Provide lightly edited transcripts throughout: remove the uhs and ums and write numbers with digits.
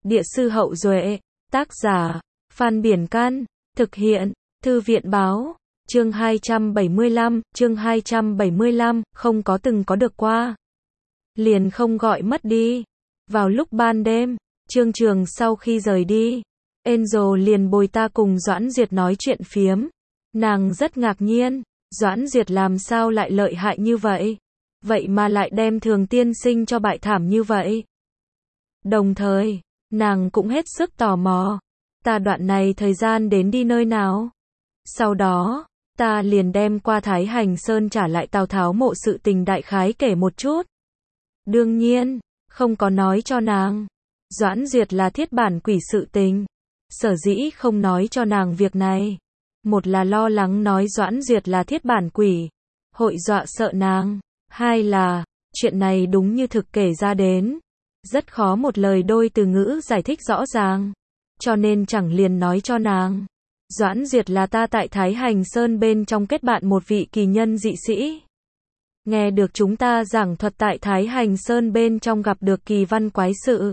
Địa sư Hậu Duệ, tác giả, Phan Biển Can, thực hiện, Thư viện Báo, chương 275, không có từng có được qua. Liền không gọi mất đi. Vào lúc ban đêm, Trương Trường sau khi rời đi, Angel liền bồi ta cùng Doãn Duyệt nói chuyện phiếm. Nàng rất ngạc nhiên, Doãn Duyệt làm sao lại lợi hại như vậy? Vậy mà lại đem Thường tiên sinh cho bại thảm như vậy. Đồng thời, nàng cũng hết sức tò mò, ta đoạn này thời gian đến đi nơi nào. Sau đó, ta liền đem qua Thái Hành Sơn trả lại Tào Tháo mộ sự tình đại khái kể một chút. Đương nhiên, không có nói cho nàng. Doãn Duyệt là thiết bản quỷ sự tình. Sở dĩ không nói cho nàng việc này. Một là lo lắng nói Doãn Duyệt là thiết bản quỷ, hội dọa sợ nàng. Hai là, chuyện này đúng như thực kể ra đến. Rất khó một lời đôi từ ngữ giải thích rõ ràng. Cho nên chẳng liền nói cho nàng. Doãn Duyệt là ta tại Thái Hành Sơn bên trong kết bạn một vị kỳ nhân dị sĩ. Nghe được chúng ta giảng thuật tại Thái Hành Sơn bên trong gặp được kỳ văn quái sự.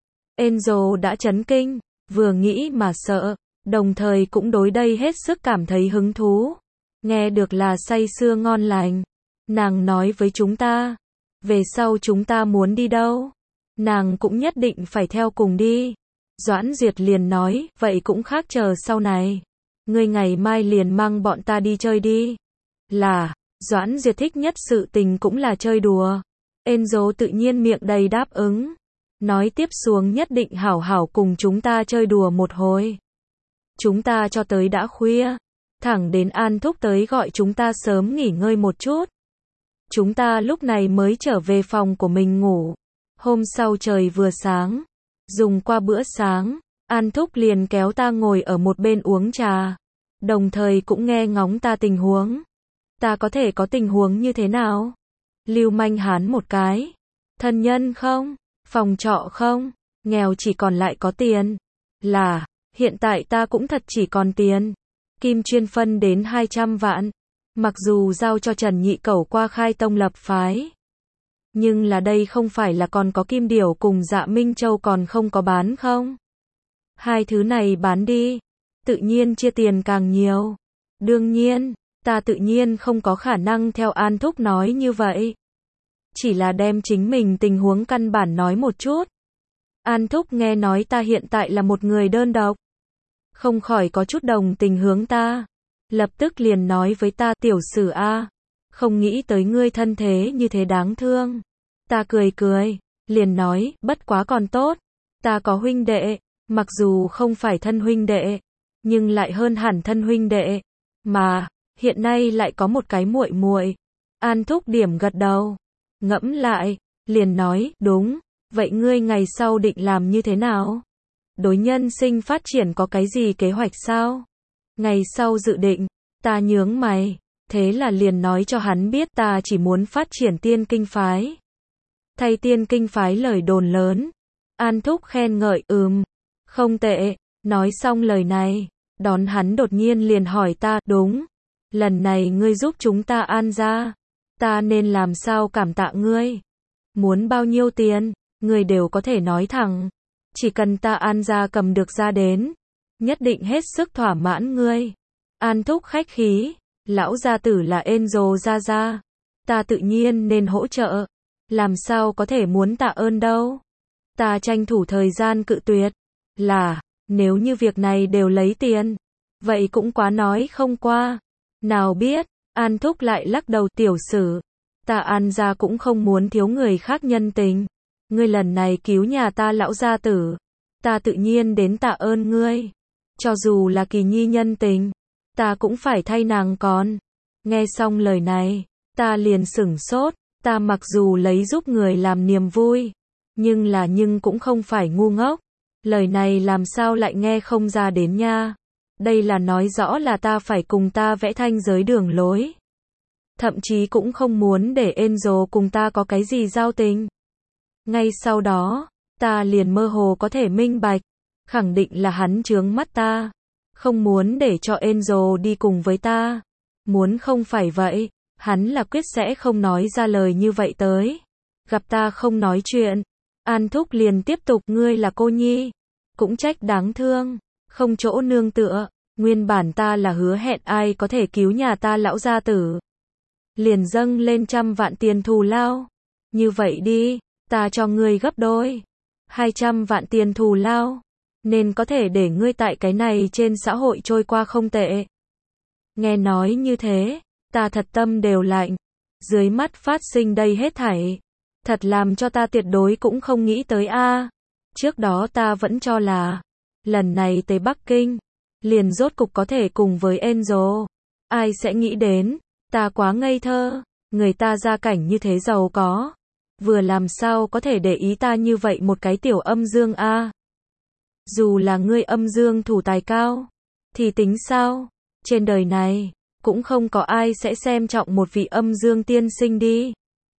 Angel đã chấn kinh, vừa nghĩ mà sợ, đồng thời cũng đối đây hết sức cảm thấy hứng thú. Nghe được là say sưa ngon lành. Nàng nói với chúng ta, về sau chúng ta muốn đi đâu, nàng cũng nhất định phải theo cùng đi. Doãn Duyệt liền nói, vậy cũng khác chờ sau này. Ngươi ngày mai liền mang bọn ta đi chơi đi. Là, Doãn Duyệt thích nhất sự tình cũng là chơi đùa. Angel tự nhiên miệng đầy đáp ứng. Nói tiếp xuống nhất định hảo hảo cùng chúng ta chơi đùa một hồi. Chúng ta cho tới đã khuya. Thẳng đến An Thúc tới gọi chúng ta sớm nghỉ ngơi một chút. Chúng ta lúc này mới trở về phòng của mình ngủ. Hôm sau trời vừa sáng. Dùng qua bữa sáng, An Thúc liền kéo ta ngồi ở một bên uống trà. Đồng thời cũng nghe ngóng ta tình huống. Ta có thể có tình huống như thế nào? Lưu manh hán một cái. Thân nhân không? Phòng trọ không? Nghèo chỉ còn lại có tiền. Là, hiện tại ta cũng thật chỉ còn tiền. Kim chuyên phân đến 200 vạn. Mặc dù giao cho Trần Nhị Cẩu qua khai tông lập phái. Nhưng là đây không phải là còn có Kim Điểu cùng Dạ Minh Châu còn không có bán không? Hai thứ này bán đi. Tự nhiên chia tiền càng nhiều. Đương nhiên, ta tự nhiên không có khả năng theo An Thúc nói như vậy. Chỉ là đem chính mình tình huống căn bản nói một chút. An Thúc nghe nói ta hiện tại là một người đơn độc. Không khỏi có chút đồng tình hướng ta. Lập tức liền nói với ta, tiểu sử a, không nghĩ tới ngươi thân thế như thế đáng thương. Ta cười cười, liền nói, bất quá còn tốt. Ta có huynh đệ, mặc dù không phải thân huynh đệ, nhưng lại hơn hẳn thân huynh đệ. Mà, hiện nay lại có một cái muội muội. An Thúc điểm gật đầu. Ngẫm lại, liền nói, đúng, vậy ngươi ngày sau định làm như thế nào? Đối nhân sinh phát triển có cái gì kế hoạch sao? Ngày sau dự định, ta nhướng mày, thế là liền nói cho hắn biết ta chỉ muốn phát triển tiên kinh phái. Thay tiên kinh phái lời đồn lớn. An Thúc khen ngợi, không tệ. Nói xong lời này, đón hắn đột nhiên liền hỏi ta, đúng, lần này ngươi giúp chúng ta An gia, ta nên làm sao cảm tạ ngươi? Muốn bao nhiêu tiền, ngươi đều có thể nói thẳng. Chỉ cần ta An gia cầm được ra đến, nhất định hết sức thỏa mãn ngươi. An Thúc khách khí, lão gia tử là Angel gia gia, ta tự nhiên nên hỗ trợ. Làm sao có thể muốn tạ ơn đâu. Ta tranh thủ thời gian cự tuyệt. Là, nếu như việc này đều lấy tiền, vậy cũng quá nói không qua. Nào biết, An Thúc lại lắc đầu, tiểu sử. Ta An gia cũng không muốn thiếu người khác nhân tình. Ngươi lần này cứu nhà ta lão gia tử. Ta tự nhiên đến tạ ơn ngươi. Cho dù là kỳ nhi nhân tình, ta cũng phải thay nàng còn. Nghe xong lời này, ta liền sửng sốt. Ta mặc dù lấy giúp người làm niềm vui, nhưng cũng không phải ngu ngốc. Lời này làm sao lại nghe không ra đến nha. Đây là nói rõ là ta phải cùng ta vẽ thanh giới đường lối. Thậm chí cũng không muốn để Angel cùng ta có cái gì giao tình. Ngay sau đó, ta liền mơ hồ có thể minh bạch, khẳng định là hắn chướng mắt ta. Không muốn để cho Angel đi cùng với ta. Muốn không phải vậy, hắn là quyết sẽ không nói ra lời như vậy tới. Gặp ta không nói chuyện, An Thúc liền tiếp tục, ngươi là cô nhi, cũng trách đáng thương, không chỗ nương tựa, nguyên bản ta là hứa hẹn ai có thể cứu nhà ta lão gia tử. Liền dâng lên 100 vạn tiền thù lao. Như vậy đi, ta cho ngươi gấp đôi. 200 vạn tiền thù lao. Nên có thể để ngươi tại cái này trên xã hội trôi qua không tệ. Nghe nói như thế, ta thật tâm đều lạnh. Dưới mắt phát sinh đây hết thảy. Thật làm cho ta tuyệt đối cũng không nghĩ tới a. Trước đó ta vẫn cho là, lần này tới Bắc Kinh, liền rốt cục có thể cùng với Angel. Ai sẽ nghĩ đến, ta quá ngây thơ, người ta gia cảnh như thế giàu có. Vừa làm sao có thể để ý ta như vậy một cái tiểu âm dương a. Dù là ngươi âm dương thủ tài cao, thì tính sao? Trên đời này, cũng không có ai sẽ xem trọng một vị âm dương tiên sinh đi.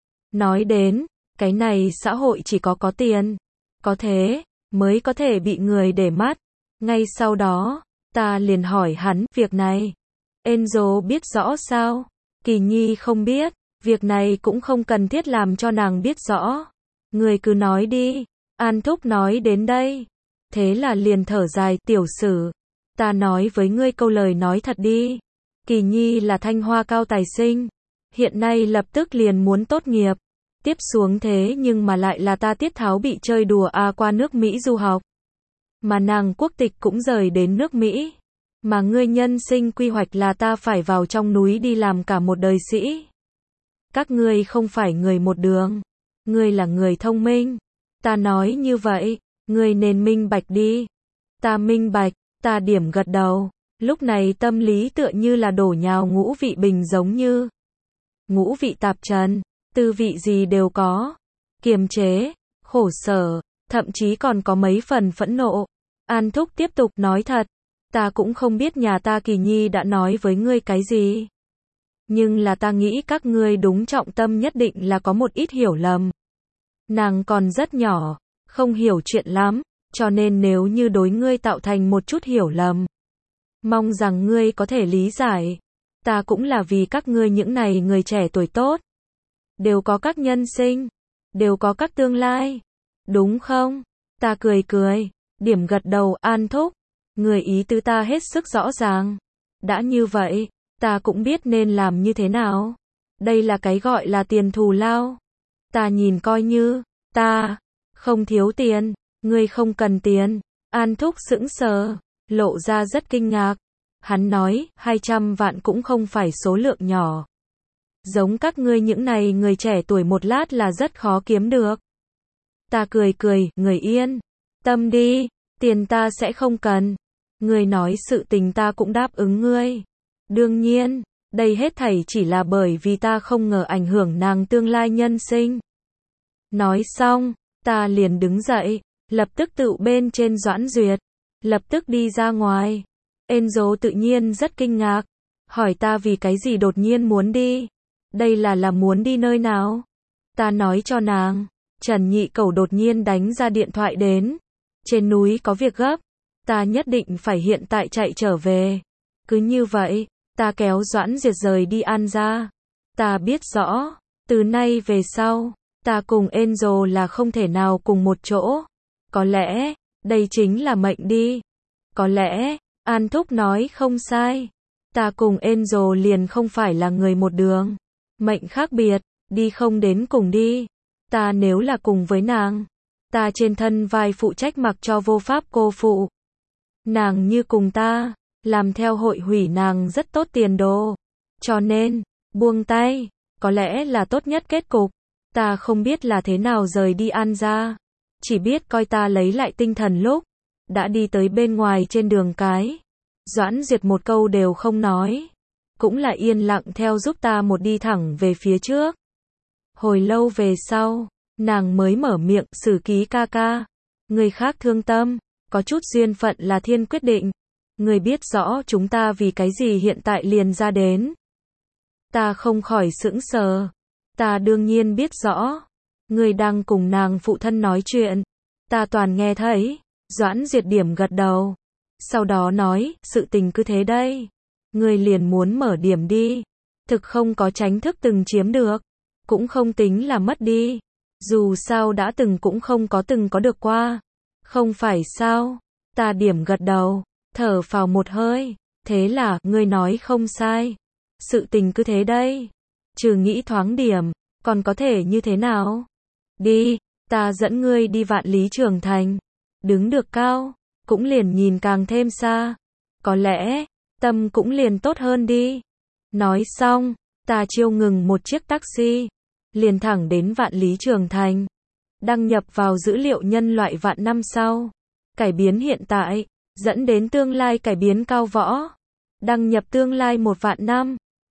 Nói đến, cái này xã hội chỉ có tiền, có thế, mới có thể bị người để mắt. Ngay sau đó, ta liền hỏi hắn, việc này, Angel biết rõ sao? Kỳ Nhi không biết, việc này cũng không cần thiết làm cho nàng biết rõ. Người cứ nói đi, An Thúc nói đến đây. Thế là liền thở dài, tiểu sử. Ta nói với ngươi câu lời nói thật đi. Kỳ Nhi là Thanh Hoa cao tài sinh. Hiện nay lập tức liền muốn tốt nghiệp. Tiếp xuống thế nhưng mà lại là ta Tiết Tháo bị chơi đùa qua nước Mỹ du học. Mà nàng quốc tịch cũng rời đến nước Mỹ. Mà ngươi nhân sinh quy hoạch là ta phải vào trong núi đi làm cả một đời sĩ. Các ngươi không phải người một đường. Ngươi là người thông minh. Ta nói như vậy, ngươi nên minh bạch đi. Ta minh bạch, ta điểm gật đầu. Lúc này tâm lý tựa như là đổ nhào ngũ vị bình giống như. Ngũ vị tạp trần, tư vị gì đều có. Kiềm chế, khổ sở, thậm chí còn có mấy phần phẫn nộ. An Thúc tiếp tục nói thật. Ta cũng không biết nhà ta Kỳ Nhi đã nói với ngươi cái gì. Nhưng là ta nghĩ các ngươi đúng trọng tâm nhất định là có một ít hiểu lầm. Nàng còn rất nhỏ, không hiểu chuyện lắm, cho nên nếu như đối ngươi tạo thành một chút hiểu lầm, mong rằng ngươi có thể lý giải. Ta cũng là vì các ngươi những này người trẻ tuổi tốt. Đều có các nhân sinh, đều có các tương lai. Đúng không? Ta cười cười, điểm gật đầu. An Thúc, người ý tứ ta hết sức rõ ràng. Đã như vậy, ta cũng biết nên làm như thế nào. Đây là cái gọi là tiền thù lao. Ta nhìn coi như, ta không thiếu tiền, ngươi không cần tiền. An Thúc sững sờ, lộ ra rất kinh ngạc. Hắn nói, 200 vạn cũng không phải số lượng nhỏ. Giống các ngươi những này người trẻ tuổi một lát là rất khó kiếm được. Ta cười cười, người yên tâm đi, tiền ta sẽ không cần. Ngươi nói sự tình ta cũng đáp ứng ngươi. Đương nhiên, đây hết thảy chỉ là bởi vì ta không ngờ ảnh hưởng nàng tương lai nhân sinh. Nói xong, ta liền đứng dậy, lập tức tự bên trên Doãn Duyệt, lập tức đi ra ngoài. Angel tự nhiên rất kinh ngạc, hỏi ta vì cái gì đột nhiên muốn đi. Đây là muốn đi nơi nào? Ta nói cho nàng, Trần Nhị Cẩu đột nhiên đánh ra điện thoại đến. Trên núi có việc gấp, ta nhất định phải hiện tại chạy trở về. Cứ như vậy, ta kéo Doãn Duyệt rời đi An gia. Ta biết rõ, từ nay về sau, ta cùng Angel là không thể nào cùng một chỗ. Có lẽ, đây chính là mệnh đi. Có lẽ, An Thúc nói không sai. Ta cùng Angel liền không phải là người một đường. Mệnh khác biệt, đi không đến cùng đi. Ta nếu là cùng với nàng, ta trên thân vai phụ trách mặc cho vô pháp cô phụ. Nàng như cùng ta, làm theo hội hủy nàng rất tốt tiền đồ. Cho nên, buông tay, có lẽ là tốt nhất kết cục. Ta không biết là thế nào rời đi An gia. Chỉ biết coi ta lấy lại tinh thần lúc đã đi tới bên ngoài trên đường cái. Doãn Duyệt một câu đều không nói, cũng là yên lặng theo giúp ta một đi thẳng về phía trước. Hồi lâu về sau, nàng mới mở miệng, Sử Ký ca ca, người khác thương tâm, có chút duyên phận là thiên quyết định. Người biết rõ chúng ta vì cái gì hiện tại liền ra đến. Ta không khỏi sững sờ. Ta đương nhiên biết rõ. Người đang cùng nàng phụ thân nói chuyện. Ta toàn nghe thấy. Doãn Duyệt điểm gật đầu. Sau đó nói, sự tình cứ thế đây. Người liền muốn mở điểm đi. Thực không có tránh thức từng chiếm được. Cũng không tính là mất đi. Dù sao đã từng cũng không có từng có được qua. Không phải sao? Ta điểm gật đầu, thở phào một hơi. Thế là, ngươi nói không sai. Sự tình cứ thế đây. Trừ nghĩ thoáng điểm, còn có thể như thế nào? Đi, ta dẫn ngươi đi Vạn Lý Trường Thành. Đứng được cao, cũng liền nhìn càng thêm xa. Có lẽ, tâm cũng liền tốt hơn đi. Nói xong, ta chiêu ngừng một chiếc taxi, liền thẳng đến Vạn Lý Trường Thành. Đăng nhập vào dữ liệu nhân loại vạn năm sau. Cải biến hiện tại, dẫn đến tương lai cải biến cao võ. Đăng nhập tương lai 1 vạn năm.